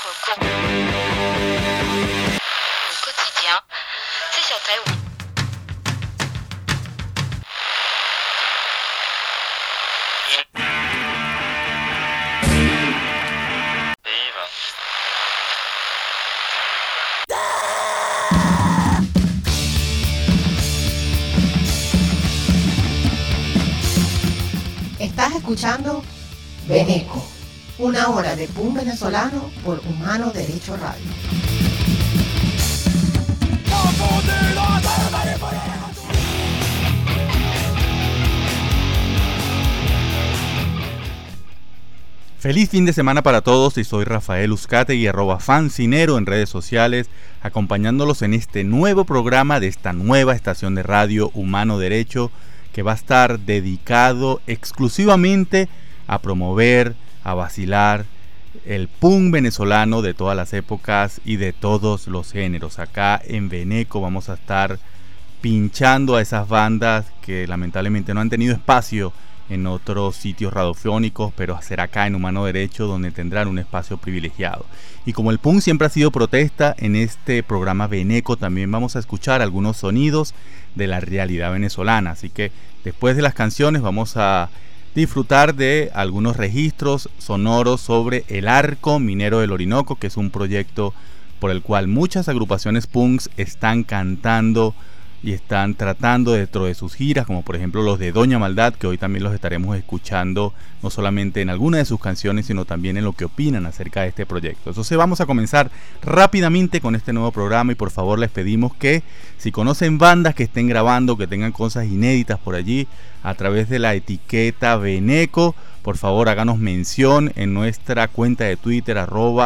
cours au quotidien, c'est sur Taïwan. Estás escuchando Veneco, una hora de punk venezolano por Humano Derecho Radio. Feliz fin de semana para todos y soy Rafael Uzcategui, @fancinero en redes sociales, acompañándolos en este nuevo programa de esta nueva estación de radio Humano Derecho, que va a estar dedicado exclusivamente a promover, a vacilar el punk venezolano de todas las épocas y de todos los géneros. Acá en Veneco vamos a estar pinchando a esas bandas que lamentablemente no han tenido espacio en otros sitios radiofónicos, pero será acá en Humano Derecho donde tendrán un espacio privilegiado. Y como el punk siempre ha sido protesta, en este programa Veneco también vamos a escuchar algunos sonidos de la realidad venezolana. Así que después de las canciones vamos a disfrutar de algunos registros sonoros sobre el Arco Minero del Orinoco, que es un proyecto por el cual muchas agrupaciones punks están cantando y están tratando dentro de sus giras, como por ejemplo los de Doña Maldad, que hoy también los estaremos escuchando no solamente en algunas de sus canciones, sino también en lo que opinan acerca de este proyecto. Entonces vamos a comenzar rápidamente con este nuevo programa y por favor les pedimos que si conocen bandas que estén grabando, que tengan cosas inéditas por allí, a través de la etiqueta Veneco, por favor háganos mención en nuestra cuenta de Twitter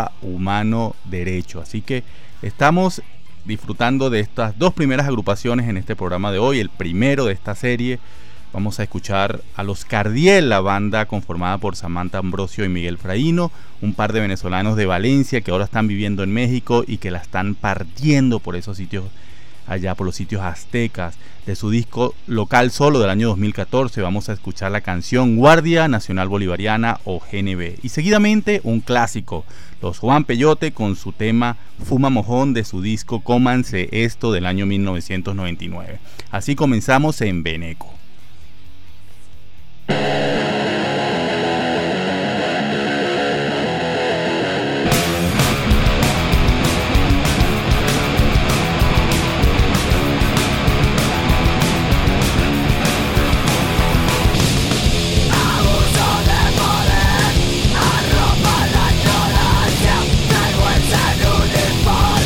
@humanoderecho. Así que estamos disfrutando de estas dos primeras agrupaciones en este programa de hoy, el primero de esta serie. Vamos a escuchar a Los Cardiel, la banda conformada por Samantha Ambrosio y Miguel Fraíno, un par de venezolanos de Valencia que ahora están viviendo en México y que la están partiendo por esos sitios allá, por los sitios aztecas. De su disco Local Solo del año 2014 vamos a escuchar la canción Guardia Nacional Bolivariana o GNB, y seguidamente un clásico, Los Juan Peyote con su tema Fuma Mojón de su disco Cómanse Esto del año 1999. Así comenzamos en Veneco.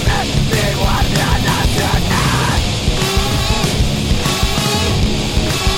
Guardia Nacional.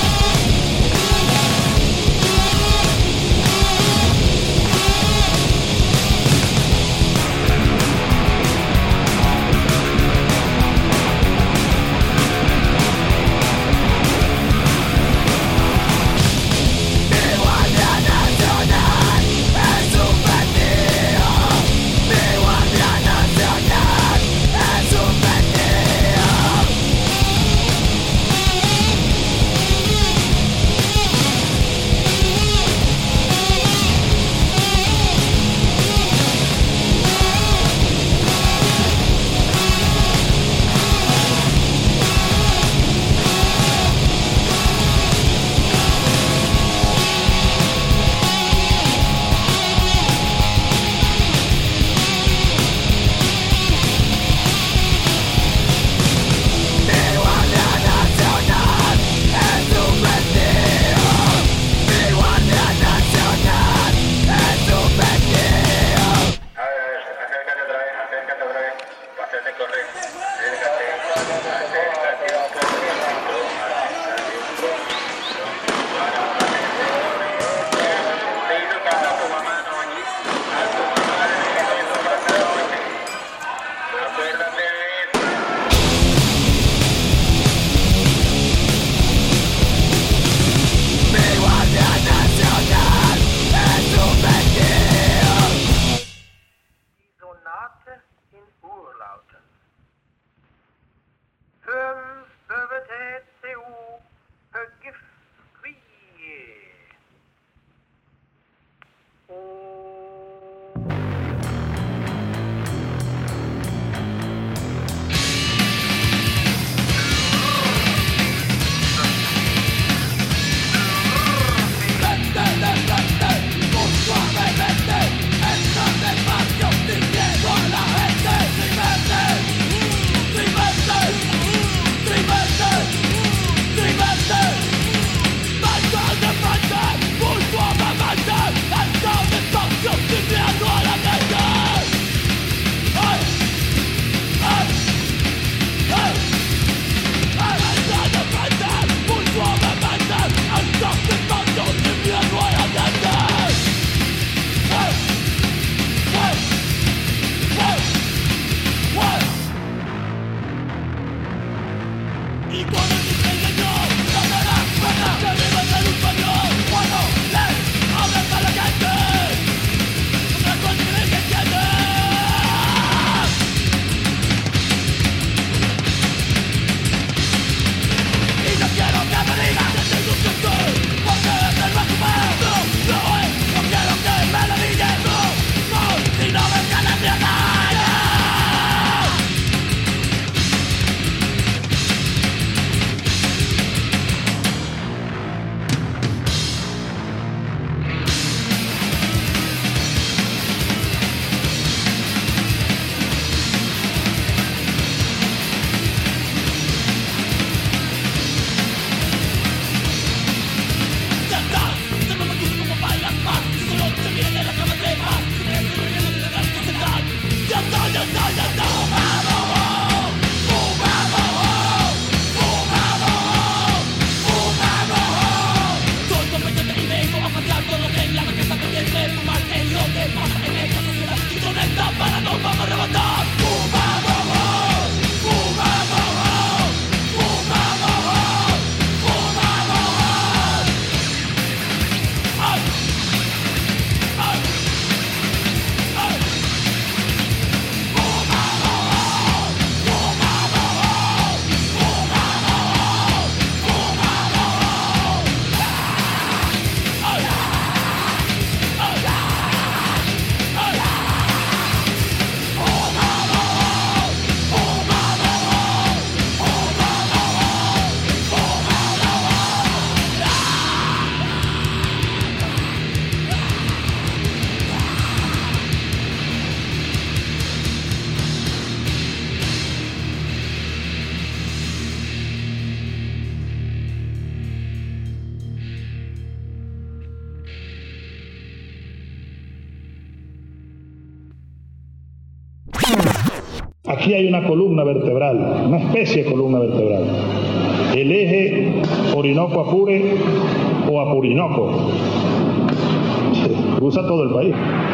Aquí hay una columna vertebral, una especie de columna vertebral. El eje Orinoco-Apure o Apurinoco. Cruza todo el país.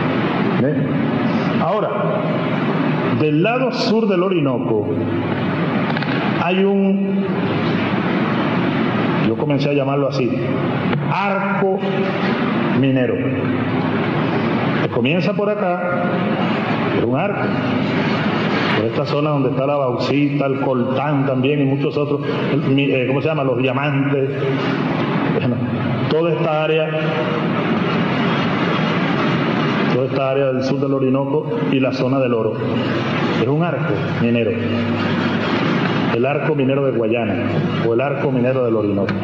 Ahora, del lado sur del Orinoco hay yo comencé a llamarlo así, arco minero. Que comienza por acá, es un arco. Por esta zona donde está la bauxita, el coltán también y muchos otros, ¿cómo se llama? Los diamantes. Bueno, toda esta área del sur del Orinoco y la zona del oro. Es un arco minero. El arco minero de Guayana o el arco minero del Orinoco.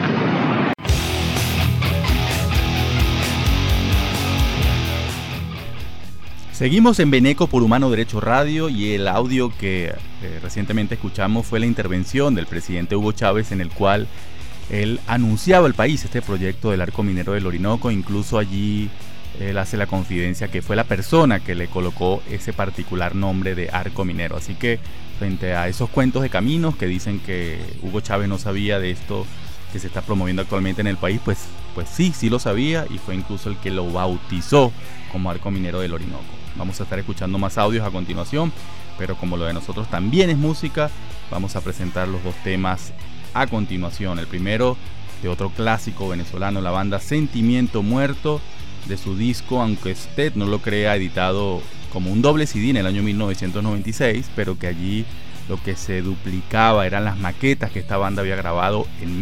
Seguimos en Veneco por Humano Derecho Radio y el audio que recientemente escuchamos fue la intervención del presidente Hugo Chávez, en el cual él anunciaba al país este proyecto del arco minero del Orinoco. Incluso allí él hace la confidencia que fue la persona que le colocó ese particular nombre de arco minero. Así que frente a esos cuentos de caminos que dicen que Hugo Chávez no sabía de esto que se está promoviendo actualmente en el país, pues sí lo sabía, y fue incluso el que lo bautizó como arco minero del Orinoco. Vamos a estar escuchando más audios a continuación, pero como lo de nosotros también es música, vamos a presentar los dos temas a continuación. El primero de otro clásico venezolano, la banda Sentimiento Muerto, de su disco Aunque Usted No Lo Crea, editado como un doble CD en el año 1996, pero que allí lo que se duplicaba eran las maquetas que esta banda había grabado en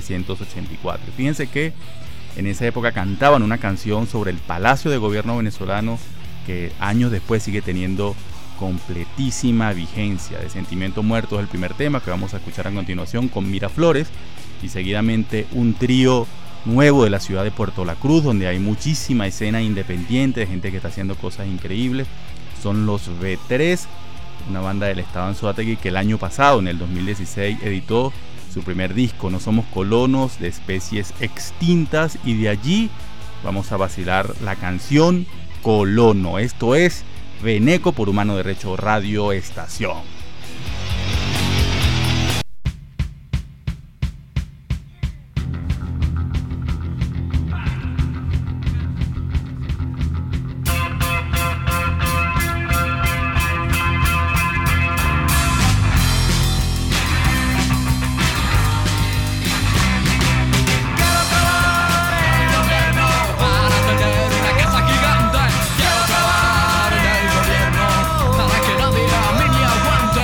1984. Fíjense que en esa época cantaban una canción sobre el Palacio de Gobierno venezolano que años después sigue teniendo completísima vigencia. De Sentimiento Muerto es el primer tema que vamos a escuchar a continuación, con Miraflores, y seguidamente un trío nuevo de la ciudad de Puerto La Cruz, donde hay muchísima escena independiente de gente que está haciendo cosas increíbles. Son los B3, una banda del estado Anzoátegui que el año pasado, en el 2016, editó su primer disco, No Somos Colonos de Especies Extintas, y de allí vamos a vacilar la canción Colono. Esto es Veneco por Humano Derecho Radio Estación. Para que nadie a mí me aguante.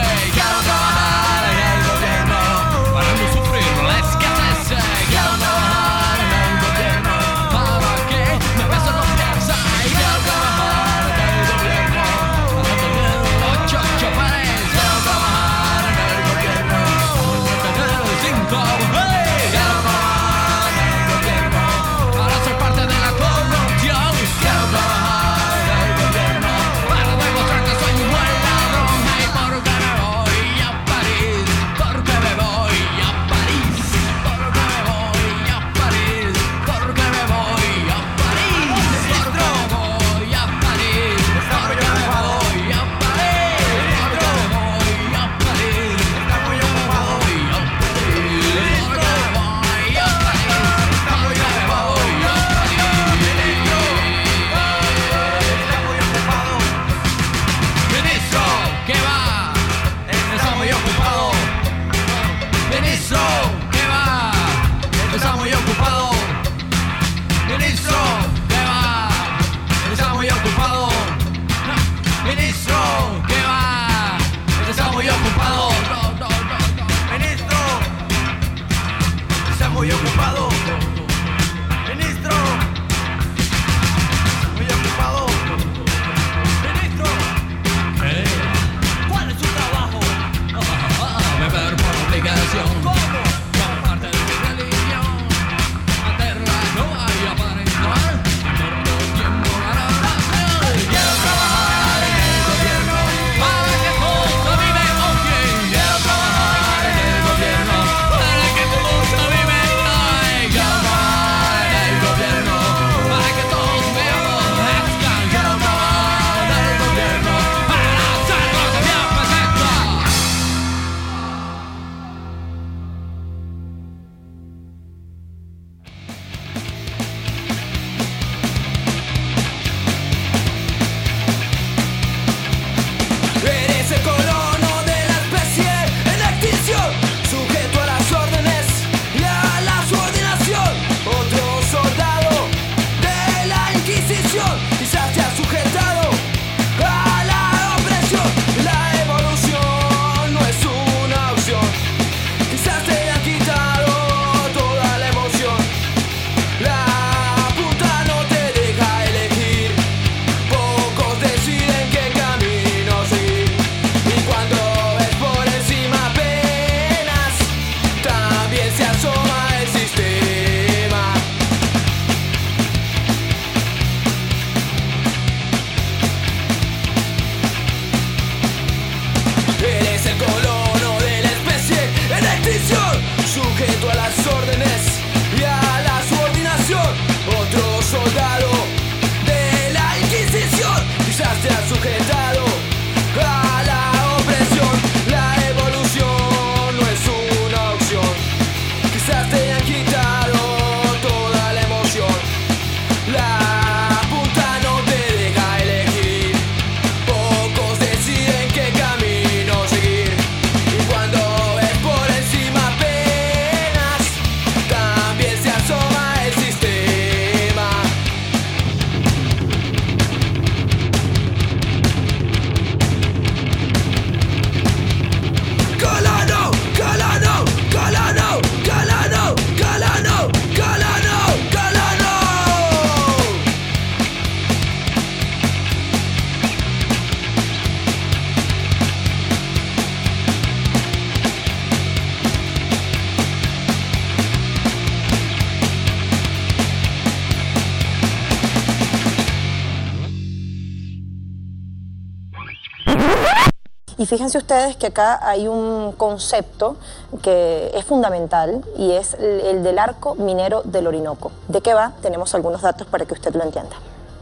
Y fíjense ustedes que acá hay un concepto que es fundamental y es el del arco minero del Orinoco. ¿De qué va? Tenemos algunos datos para que usted lo entienda.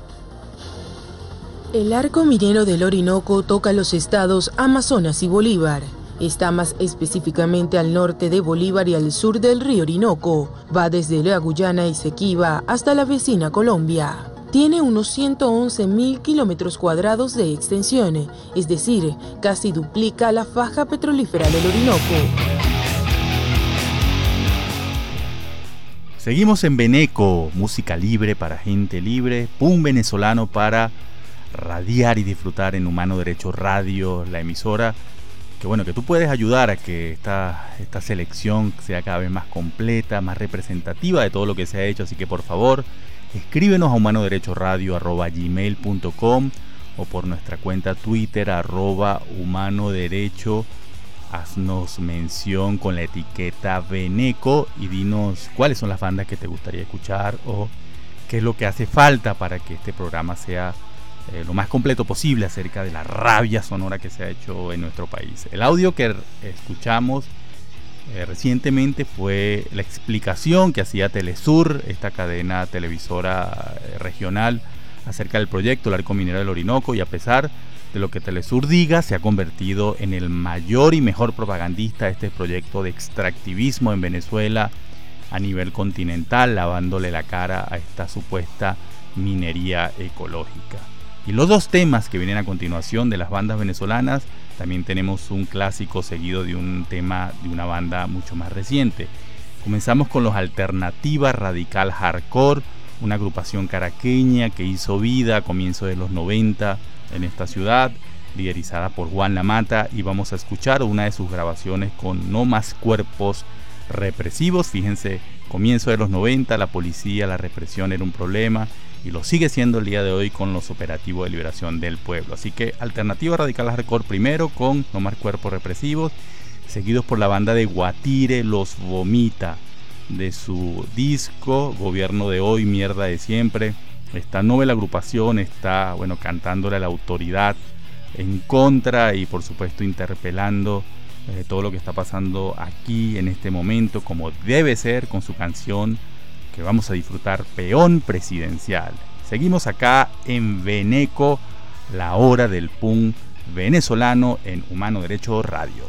El arco minero del Orinoco toca los estados Amazonas y Bolívar. Está más específicamente al norte de Bolívar y al sur del río Orinoco. Va desde la Guyana Esequiba hasta la vecina Colombia. Tiene unos 111.000 kilómetros cuadrados de extensión, es decir, casi duplica la faja petrolífera del Orinoco. Seguimos en Beneco, música libre para gente libre, PUN venezolano para radiar y disfrutar en Humano Derecho Radio, la emisora que tú puedes ayudar a que esta selección sea cada vez más completa, más representativa de todo lo que se ha hecho, así que por favor escríbenos a humanoderechoradio@gmail.com o por nuestra cuenta Twitter @humanoderecho. Haznos mención con la etiqueta Beneco y dinos cuáles son las bandas que te gustaría escuchar o qué es lo que hace falta para que este programa sea lo más completo posible acerca de la rabia sonora que se ha hecho en nuestro país. El audio que escuchamos recientemente fue la explicación que hacía Telesur, esta cadena televisora regional, acerca del proyecto El Arco Minero del Orinoco, y a pesar de lo que Telesur diga, se ha convertido en el mayor y mejor propagandista de este proyecto de extractivismo en Venezuela a nivel continental, lavándole la cara a esta supuesta minería ecológica. Y los dos temas que vienen a continuación de las bandas venezolanas, también tenemos un clásico seguido de un tema de una banda mucho más reciente. Comenzamos con los Alternativa Radical Hardcore, una agrupación caraqueña que hizo vida a comienzos de los 90 en esta ciudad, liderizada por Juan La Mata, y vamos a escuchar una de sus grabaciones con No Más Cuerpos Represivos. Fíjense, comienzo de los 90, la policía, la represión era un problema, y lo sigue siendo el día de hoy con los operativos de liberación del pueblo. Así que Alternativa Radical Hardcore primero con No Más Cuerpos Represivos, seguidos por la banda de Guatire, Los Vomita, de su disco Gobierno de Hoy, Mierda de Siempre. Esta novela agrupación está cantándole a la autoridad en contra y por supuesto interpelando todo lo que está pasando aquí en este momento, como debe ser, con su canción que vamos a disfrutar, Peón Presidencial. Seguimos acá en Beneco, la hora del PUN venezolano en Humano Derecho Radio.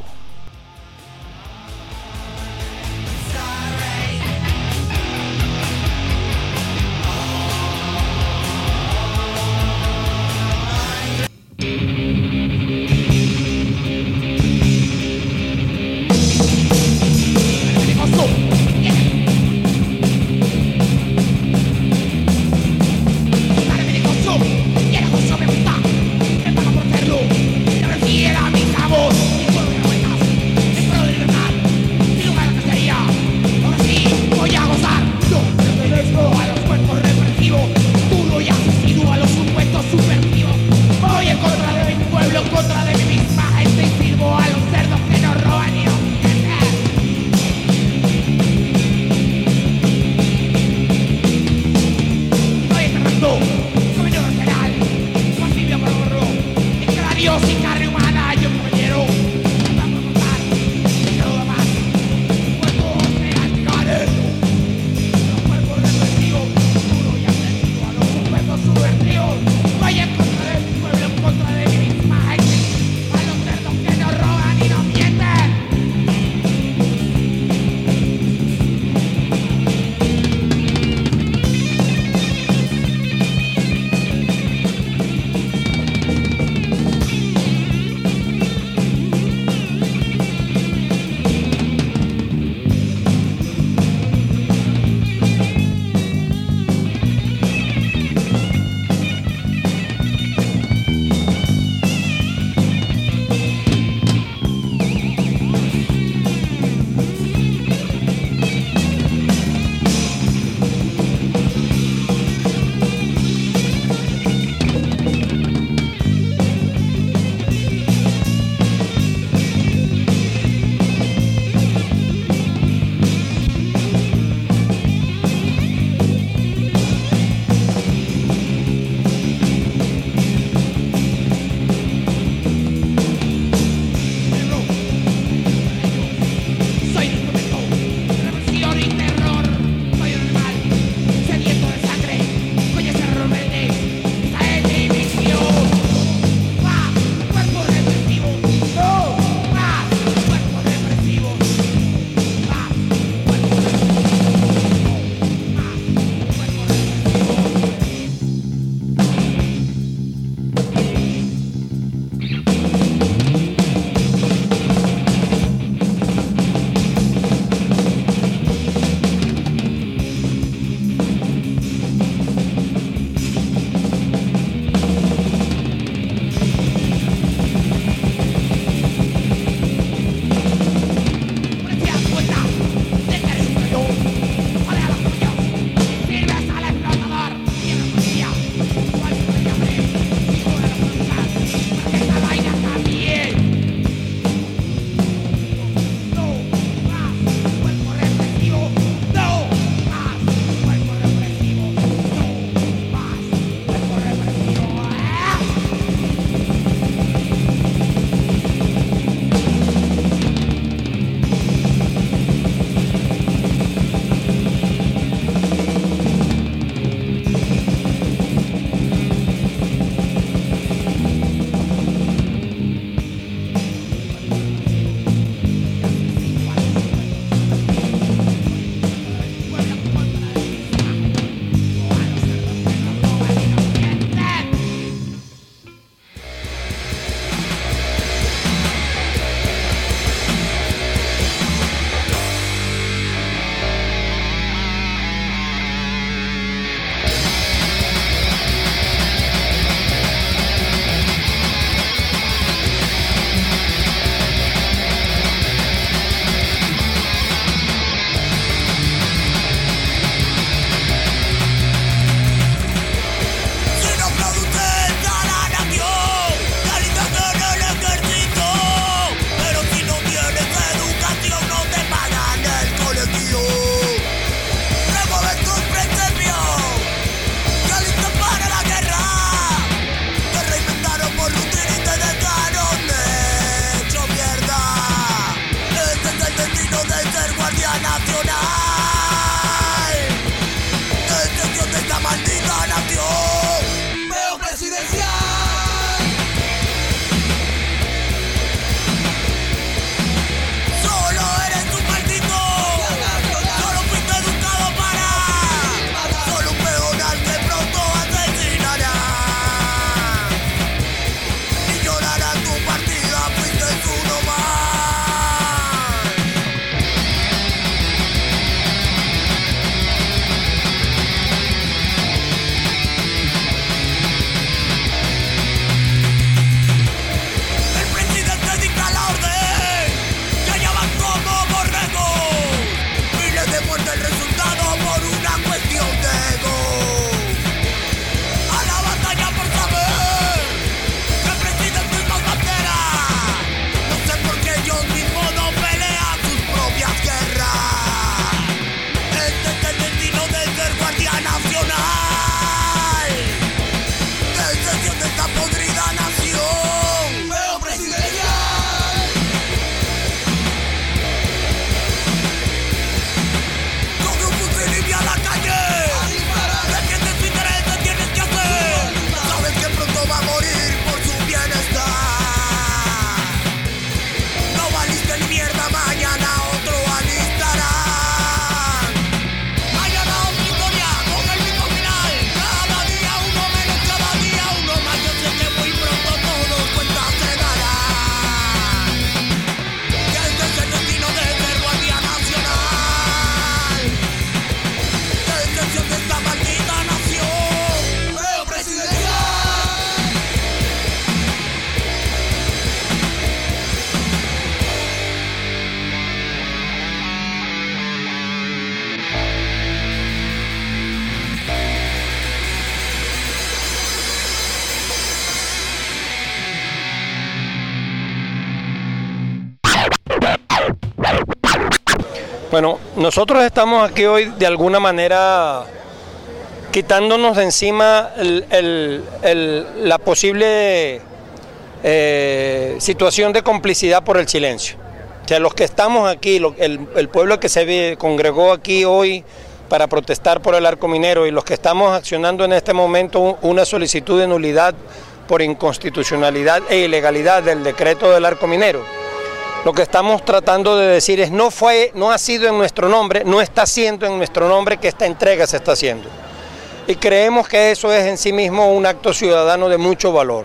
Bueno, nosotros estamos aquí hoy de alguna manera quitándonos de encima la posible situación de complicidad por el silencio. O sea, los que estamos aquí, el pueblo que se congregó aquí hoy para protestar por el arco minero y los que estamos accionando en este momento una solicitud de nulidad por inconstitucionalidad e ilegalidad del decreto del arco minero, lo que estamos tratando de decir es no ha sido en nuestro nombre, no está siendo en nuestro nombre que esta entrega se está haciendo. Y creemos que eso es en sí mismo un acto ciudadano de mucho valor.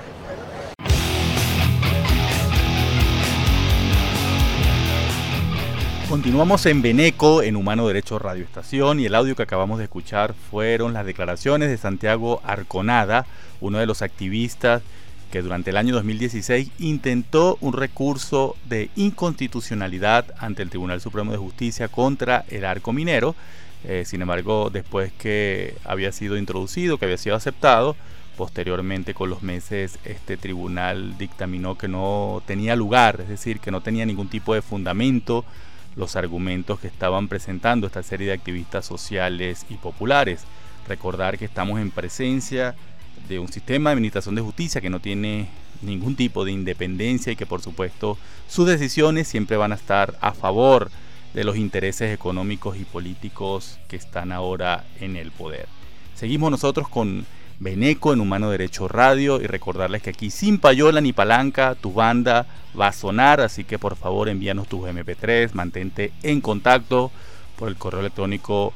Continuamos en Veneco, en Humano Derecho Radio Estación, y el audio que acabamos de escuchar fueron las declaraciones de Santiago Arconada, uno de los activistas que durante el año 2016 intentó un recurso de inconstitucionalidad ante el Tribunal Supremo de Justicia contra el arco minero. Sin embargo, después que había sido introducido, que había sido aceptado, posteriormente con los meses este tribunal dictaminó que no tenía lugar, es decir, que no tenía ningún tipo de fundamento los argumentos que estaban presentando esta serie de activistas sociales y populares. Recordar que estamos en presencia de un sistema de administración de justicia que no tiene ningún tipo de independencia y que por supuesto sus decisiones siempre van a estar a favor de los intereses económicos y políticos que están ahora en el poder. Seguimos nosotros con Veneco en Humano Derecho Radio y recordarles que aquí sin payola ni palanca tu banda va a sonar, así que por favor envíanos tus MP3, mantente en contacto por el correo electrónico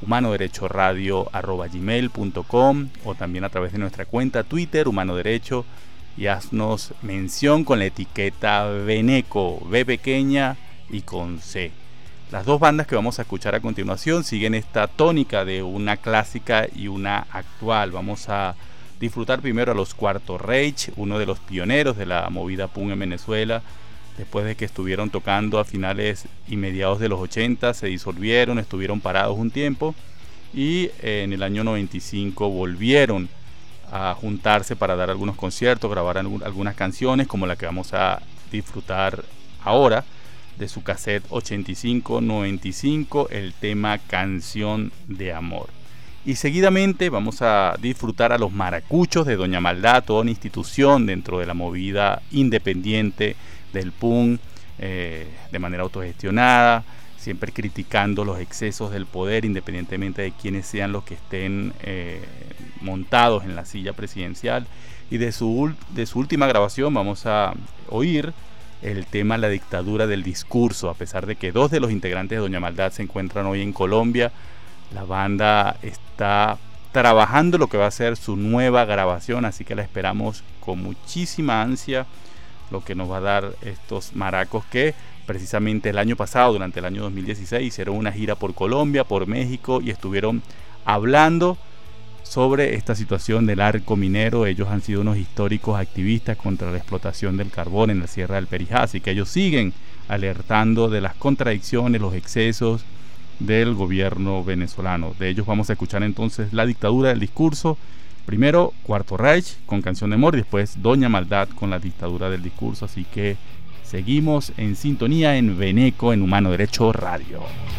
humanoderechoradio@gmail.com o también a través de nuestra cuenta Twitter Humano Derecho y haznos mención con la etiqueta Veneco, B pequeña y con C. Las dos bandas que vamos a escuchar a continuación siguen esta tónica de una clásica y una actual. Vamos a disfrutar primero a los Cuarto Reich, uno de los pioneros de la movida punk en Venezuela. Después de que estuvieron tocando a finales y mediados de los 80, se disolvieron, estuvieron parados un tiempo y en el año 95 volvieron a juntarse para dar algunos conciertos, grabar algunas canciones como la que vamos a disfrutar ahora de su cassette 85-95, el tema Canción de Amor. Y seguidamente vamos a disfrutar a los Maracuchos de Doña Maldad, toda una institución dentro de la movida independiente del punk, de manera autogestionada, siempre criticando los excesos del poder independientemente de quiénes sean los que estén montados en la silla presidencial. Y de su última grabación vamos a oír el tema La dictadura del discurso. A pesar de que dos de los integrantes de Doña Maldad se encuentran hoy en Colombia, la banda está trabajando lo que va a ser su nueva grabación, así que la esperamos con muchísima ansia, lo que nos va a dar estos maracos que precisamente el año pasado, durante el año 2016, hicieron una gira por Colombia, por México y estuvieron hablando sobre esta situación del arco minero. Ellos han sido unos históricos activistas contra la explotación del carbón en la Sierra del Perijá, así que ellos siguen alertando de las contradicciones, los excesos del gobierno venezolano. De ellos vamos a escuchar entonces La dictadura del discurso. Primero Cuarto Reich con Canción de Amor y después Doña Maldad con La dictadura del discurso. Así que seguimos en sintonía en Veneco en Humano Derecho Radio.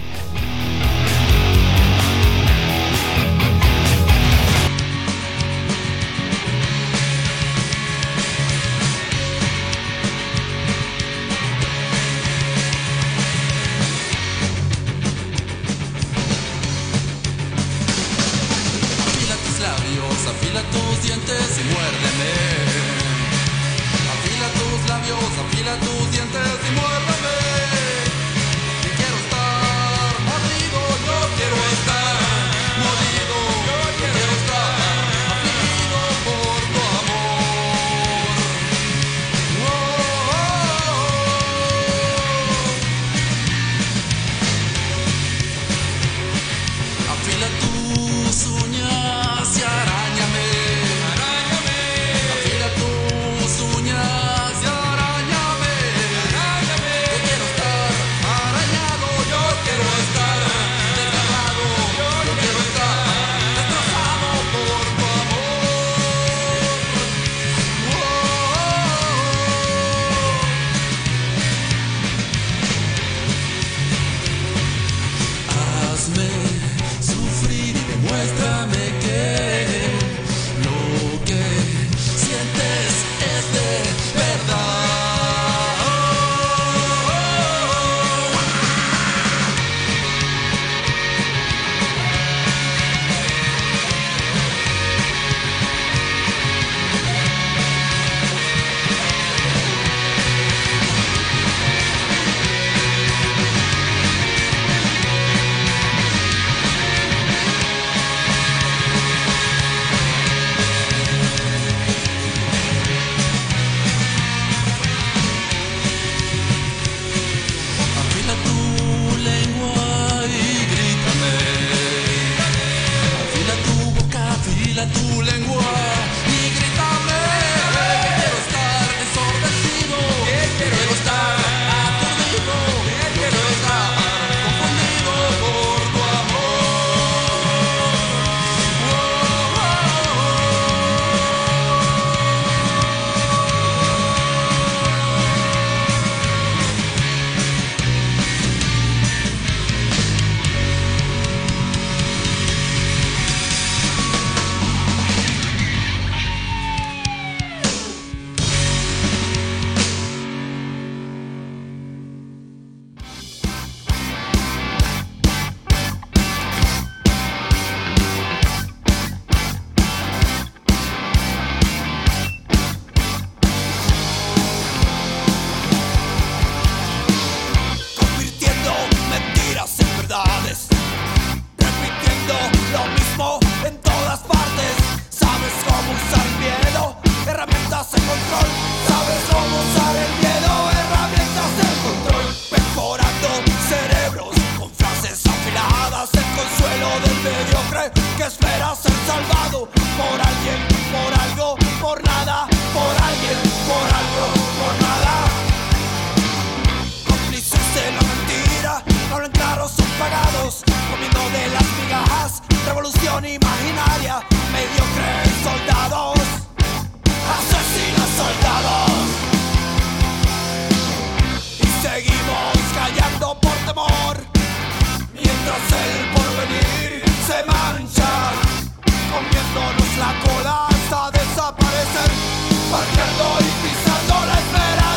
Afila tus dientes y muérdeme. Afila tus labios, afila tus dientes y muérdeme. Yo quiero estar mordido, yo quiero estar mordido, yo quiero estar afligido por tu amor. Oh, oh, oh. Afila tus uñas y arañame. Afila tus uñas y arañame. salvado por alguien, por algo, por nada, por alguien, por algo, por nada. Cómplices de la mentira, no hablan claro, son pagados, comiendo de las migajas, revolución imaginaria, mediocres soldados, asesinos soldados. Y seguimos callando por temor, mientras el porvenir se mancha, comiéndonos la cola hasta desaparecer, partiendo y pisando la esperanza.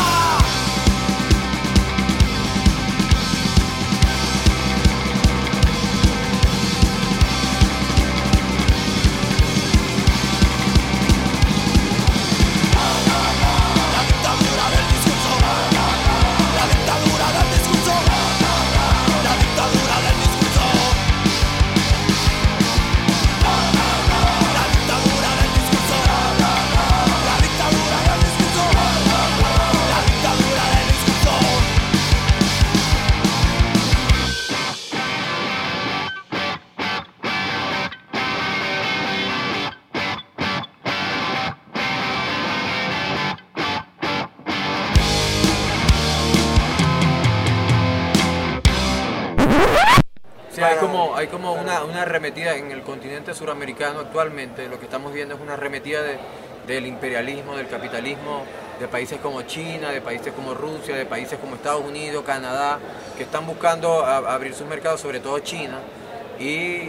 Sí, hay como una arremetida en el continente suramericano actualmente. Lo que estamos viendo es una arremetida del imperialismo, del capitalismo, de países como China, de países como Rusia, de países como Estados Unidos, Canadá, que están buscando abrir sus mercados, sobre todo China, y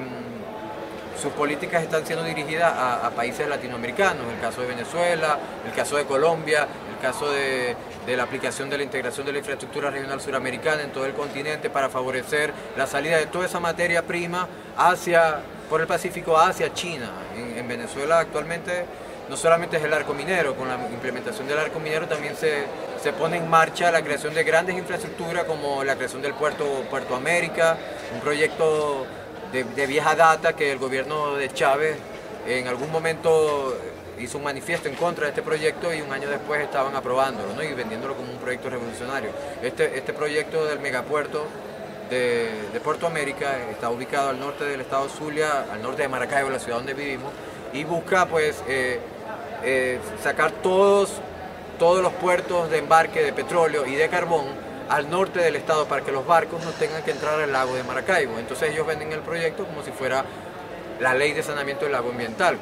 sus políticas están siendo dirigidas a países latinoamericanos, el caso de Venezuela, el caso de Colombia, el caso de la aplicación de la integración de la infraestructura regional suramericana en todo el continente para favorecer la salida de toda esa materia prima por el Pacífico hacia China. En Venezuela actualmente no solamente es el arco minero, con la implementación del arco minero también se pone en marcha la creación de grandes infraestructuras como la creación del Puerto América, un proyecto de vieja data que el gobierno de Chávez en algún momento hizo un manifiesto en contra de este proyecto y un año después estaban aprobándolo, ¿no? Y vendiéndolo como un proyecto revolucionario. Este proyecto del megapuerto de Puerto América está ubicado al norte del estado Zulia, al norte de Maracaibo, la ciudad donde vivimos, y busca pues sacar todos los puertos de embarque de petróleo y de carbón al norte del estado para que los barcos no tengan que entrar al lago de Maracaibo. Entonces ellos venden el proyecto como si fuera la ley de saneamiento del lago ambiental.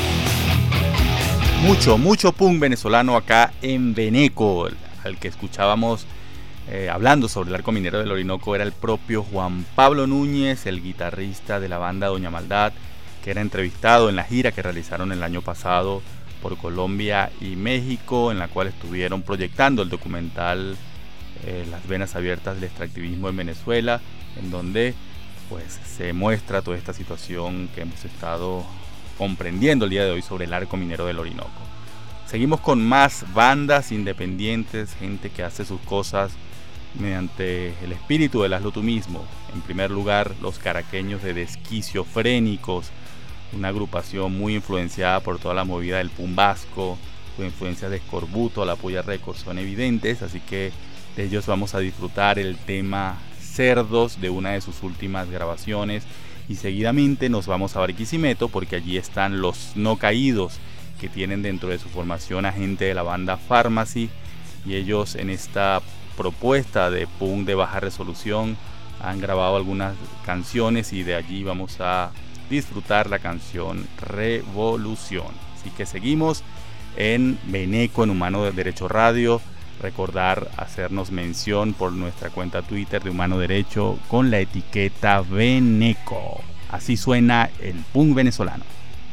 Mucho punk venezolano acá en Veneco. Al que escuchábamos hablando sobre el arco minero del Orinoco era el propio Juan Pablo Núñez, el guitarrista de la banda Doña Maldad, que era entrevistado en la gira que realizaron el año pasado por Colombia y México, en la cual estuvieron proyectando el documental Las venas abiertas del extractivismo en Venezuela, en donde pues se muestra toda esta situación que hemos estado comprendiendo el día de hoy sobre el arco minero del Orinoco. Seguimos con más bandas independientes, gente que hace sus cosas mediante el espíritu del hazlo tú mismo. En primer lugar, los caraqueños de Desquiciofrénicos, una agrupación muy influenciada por toda la movida del punk vasco. Sus influencias de Escorbuto, La Polla Records son evidentes, así que de ellos vamos a disfrutar el tema Cerdos de una de sus últimas grabaciones, y seguidamente nos vamos a Barquisimeto porque allí están los No Caídos, que tienen dentro de su formación a gente de la banda Pharmacy, y ellos en esta propuesta de punk de baja resolución han grabado algunas canciones y de allí vamos a disfrutar la canción Revolución. Así que seguimos en Veneco, en Humano de Derecho Radio. Recordar hacernos mención por nuestra cuenta Twitter de Humano Derecho con la etiqueta Veneco. Así suena el punk venezolano.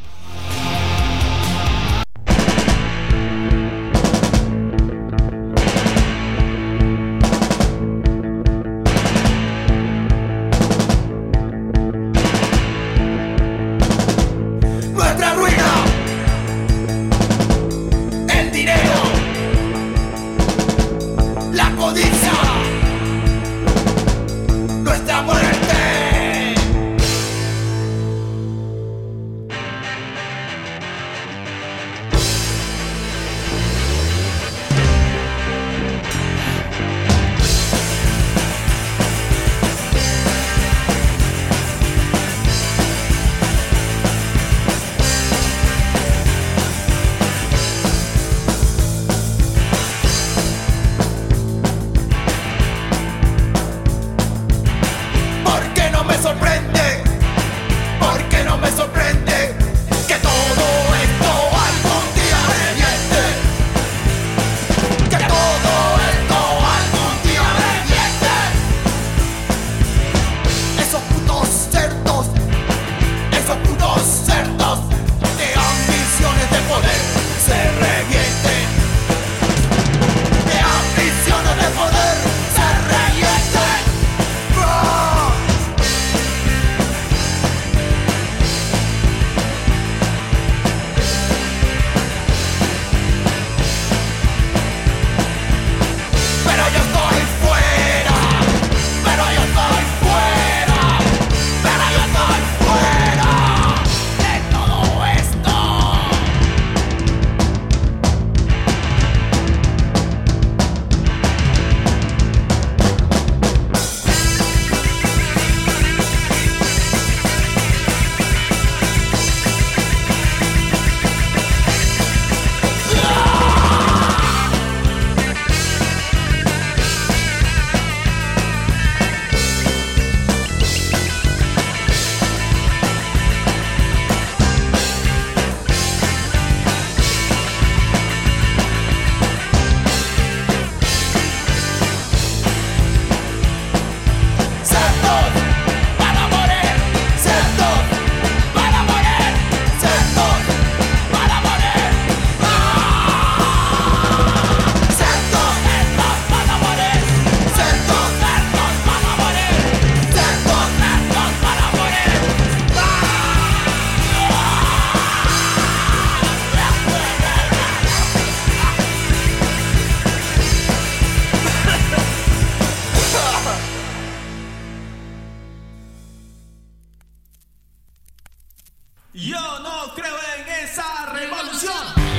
Nuestra ruina, el dinero, la codicia, nuestra muerte. Yo no creo en esa revolución.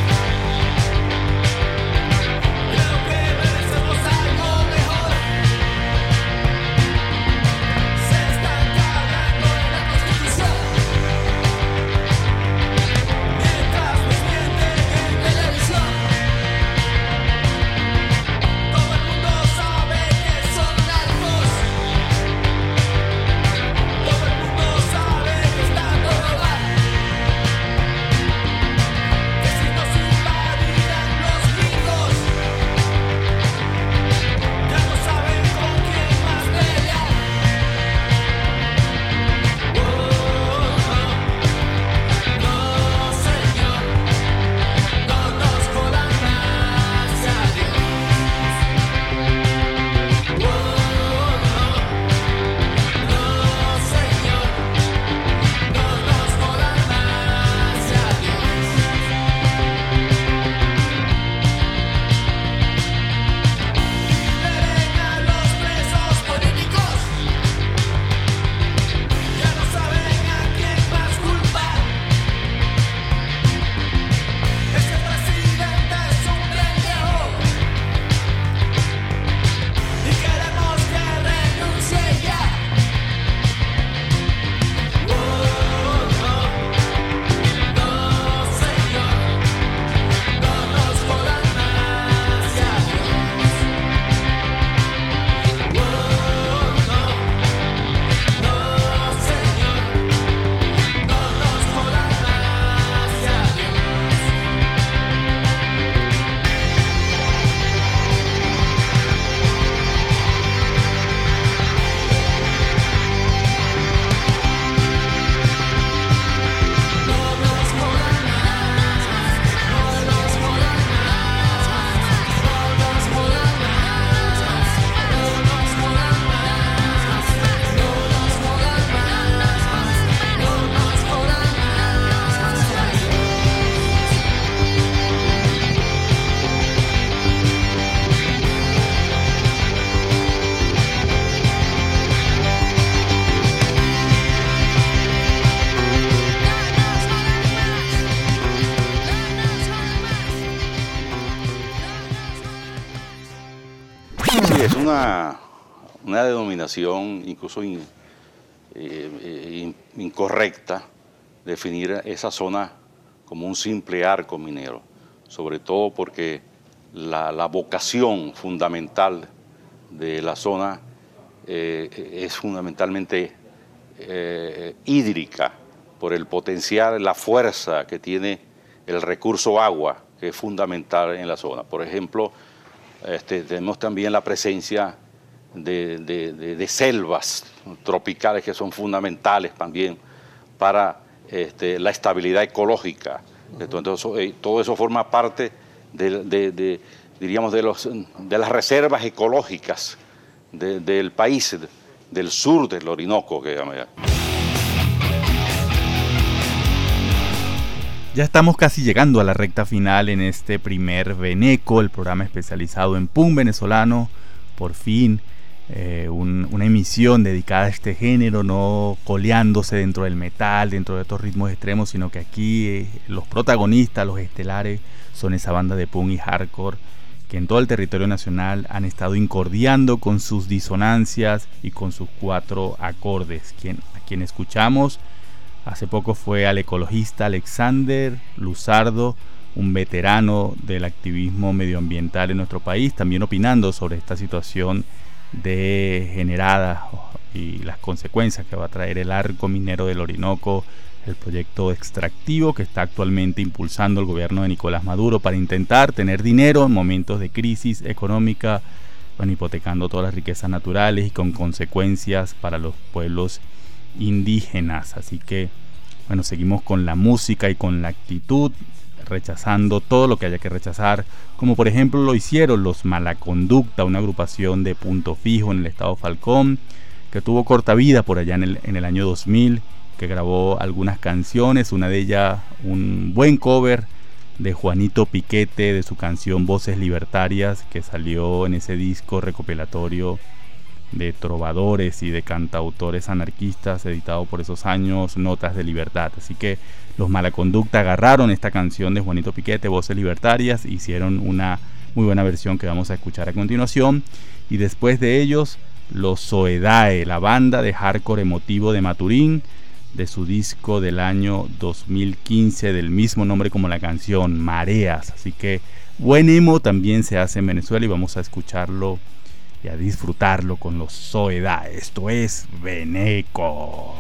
Es una denominación incluso incorrecta definir esa zona como un simple arco minero, sobre todo porque la vocación fundamental de la zona es fundamentalmente hídrica, por el potencial, la fuerza que tiene el recurso agua, que es fundamental en la zona. Por ejemplo, tenemos también la presencia de selvas tropicales que son fundamentales también para la estabilidad ecológica. Entonces, todo eso forma parte diríamos, de las reservas ecológicas del país, del sur del Orinoco, que llama. Ya estamos casi llegando a la recta final en este primer Veneco, el programa especializado en punk venezolano. Por fin, una emisión dedicada a este género, no coleándose dentro del metal, dentro de estos ritmos extremos, sino que aquí los protagonistas, los estelares, son esa banda de punk y hardcore que en todo el territorio nacional han estado incordiando con sus disonancias y con sus 4 acordes. A quien escuchamos hace poco fue al ecologista Alexander Luzardo, un veterano del activismo medioambiental en nuestro país, también opinando sobre esta situación degenerada y las consecuencias que va a traer el arco minero del Orinoco, el proyecto extractivo que está actualmente impulsando el gobierno de Nicolás Maduro para intentar tener dinero en momentos de crisis económica, hipotecando todas las riquezas naturales y con consecuencias para los pueblos indígenas. Así que bueno, seguimos con la música y con la actitud, rechazando todo lo que haya que rechazar, como por ejemplo lo hicieron los Malaconducta, una agrupación de Punto Fijo en el estado Falcón, que tuvo corta vida por allá en el año 2000, que grabó algunas canciones, una de ellas un buen cover de Juanito Piquete de su canción Voces Libertarias, que salió en ese disco recopilatorio de trovadores y de cantautores anarquistas editado por esos años, Notas de Libertad. Así que Los Malaconducta agarraron esta canción de Juanito Piquete, Voces Libertarias, hicieron una muy buena versión que vamos a escuchar a continuación. Y después de ellos, los Soedae, la banda de hardcore emotivo de Maturín, de su disco del año 2015 del mismo nombre como la canción, Mareas. Así que buen emo también se hace en Venezuela y vamos a escucharlo y a disfrutarlo con los Soedae. Esto es Veneco.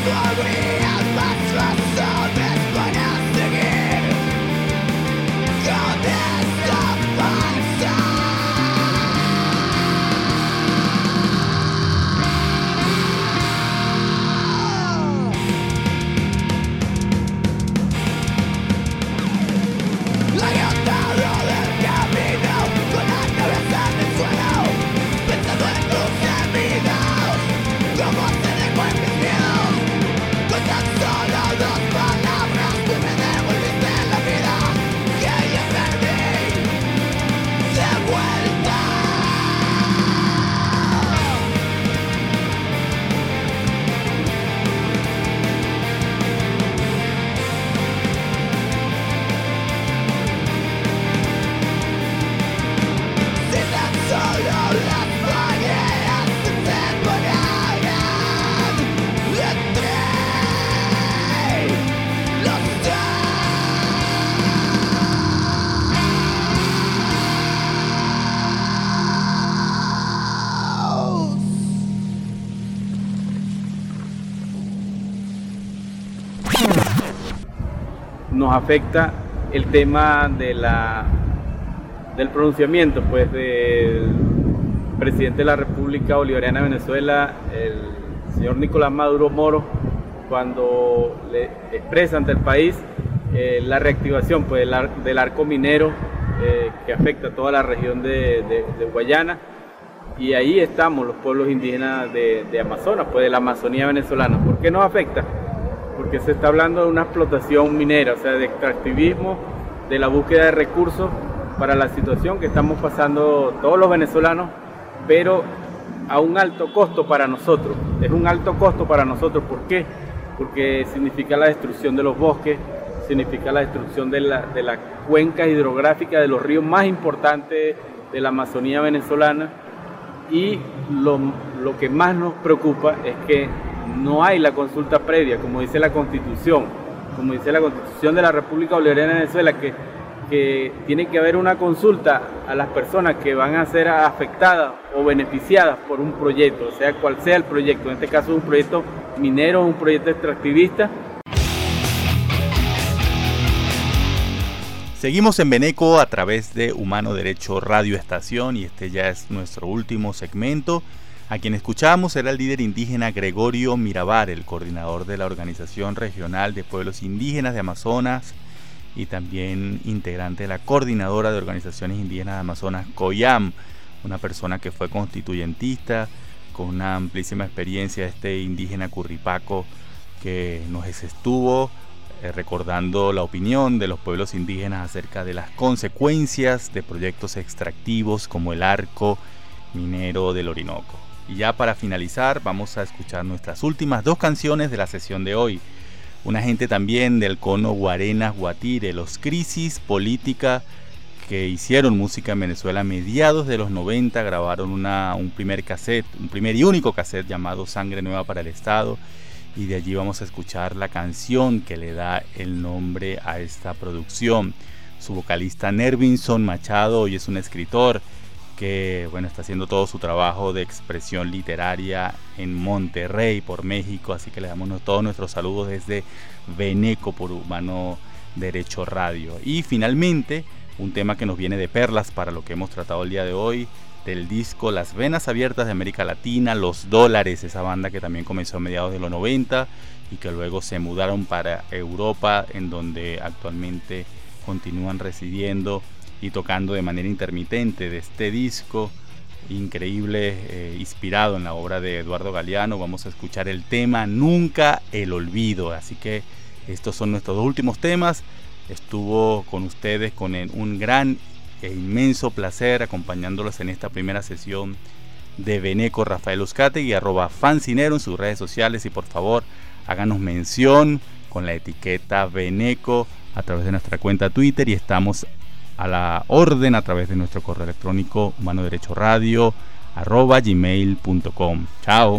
nos afecta el tema de del pronunciamiento pues del presidente de la República Bolivariana de Venezuela, el señor Nicolás Maduro Moro, cuando le expresa ante el país la reactivación pues, del arco minero que afecta a toda la región de Guayana, y ahí estamos los pueblos indígenas de Amazonas, pues de la Amazonía venezolana. ¿Por qué nos afecta? Porque se está hablando de una explotación minera, o sea, de extractivismo, de la búsqueda de recursos para la situación que estamos pasando todos los venezolanos, pero a un alto costo para nosotros. Es un alto costo para nosotros. ¿Por qué? Porque significa la destrucción de los bosques, significa la destrucción de la cuenca hidrográfica de los ríos más importantes de la Amazonía venezolana, y lo que más nos preocupa es que no hay la consulta previa, como dice la Constitución de la República Bolivariana de Venezuela, que tiene que haber una consulta a las personas que van a ser afectadas o beneficiadas por un proyecto, o sea, cual sea el proyecto, en este caso un proyecto minero, un proyecto extractivista. Seguimos en Beneco a través de Humano Derecho Radio Estación, y este ya es nuestro último segmento. A quien escuchamos era el líder indígena Gregorio Mirabar, el coordinador de la Organización Regional de Pueblos Indígenas de Amazonas y también integrante de la Coordinadora de Organizaciones Indígenas de Amazonas, COIAM, una persona que fue constituyentista con una amplísima experiencia, este indígena curripaco que nos estuvo recordando la opinión de los pueblos indígenas acerca de las consecuencias de proyectos extractivos como el arco minero del Orinoco. Y ya para finalizar vamos a escuchar nuestras últimas dos canciones de la sesión de hoy. Una gente también del cono Guarenas Guatire, los Crisis Política, que hicieron música en Venezuela a mediados de los 90, grabaron un primer y único cassette llamado Sangre Nueva para el Estado, y de allí vamos a escuchar la canción que le da el nombre a esta producción. Su vocalista Nervinson Machado hoy es un escritor que está haciendo todo su trabajo de expresión literaria en Monterrey, por México, así que le damos todos nuestros saludos desde Beneco por Humano Derecho Radio. Y finalmente, un tema que nos viene de perlas para lo que hemos tratado el día de hoy, del disco Las Venas Abiertas de América Latina, Los Dólares, esa banda que también comenzó a mediados de los 90 y que luego se mudaron para Europa, en donde actualmente continúan residiendo y tocando de manera intermitente. De este disco increíble, inspirado en la obra de Eduardo Galeano, vamos a escuchar el tema Nunca el Olvido. Así que estos son nuestros dos últimos temas. Estuvo con ustedes con un gran e inmenso placer acompañándolos en esta primera sesión de Beneco, Rafael Uzcategui, @fancinero en sus redes sociales, y por favor háganos mención con la etiqueta Beneco a través de nuestra cuenta Twitter, y estamos a la orden a través de nuestro correo electrónico humanoderechoradio@gmail.com. Chao.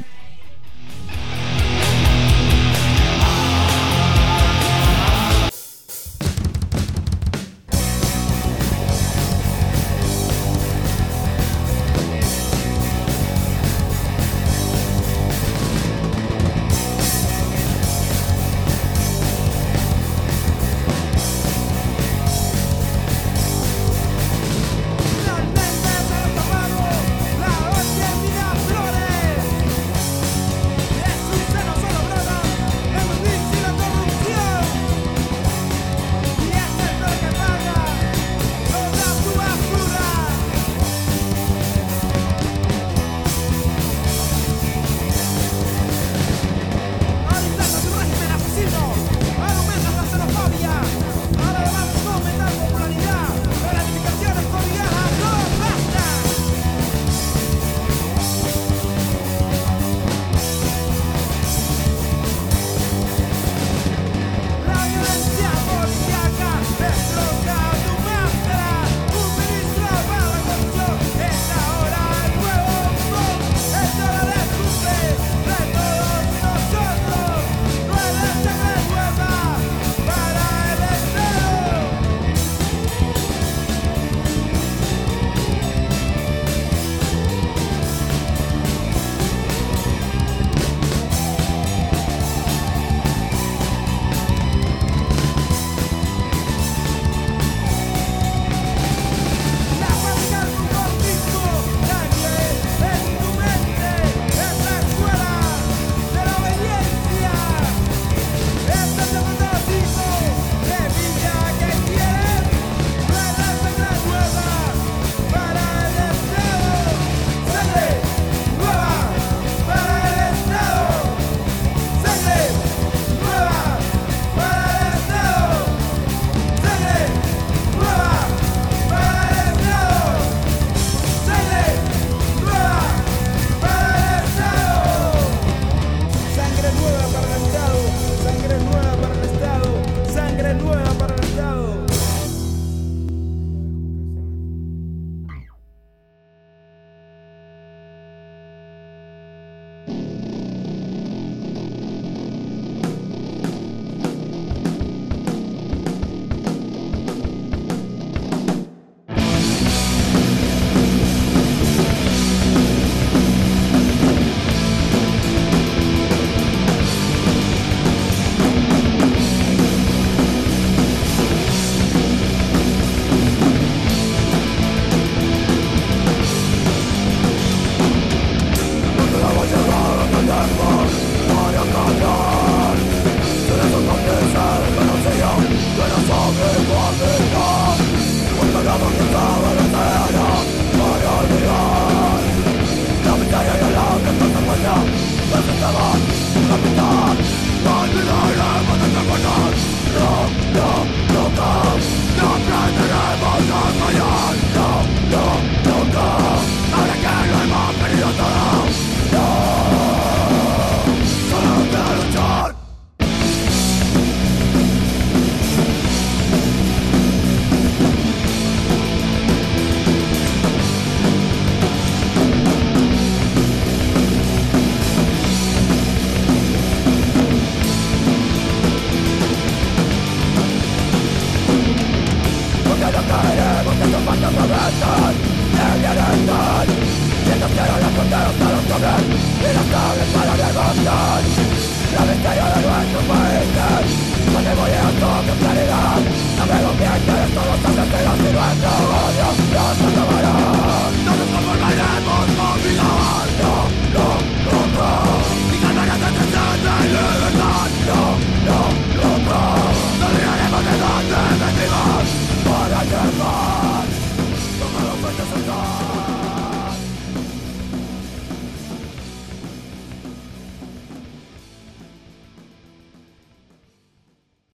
Hasta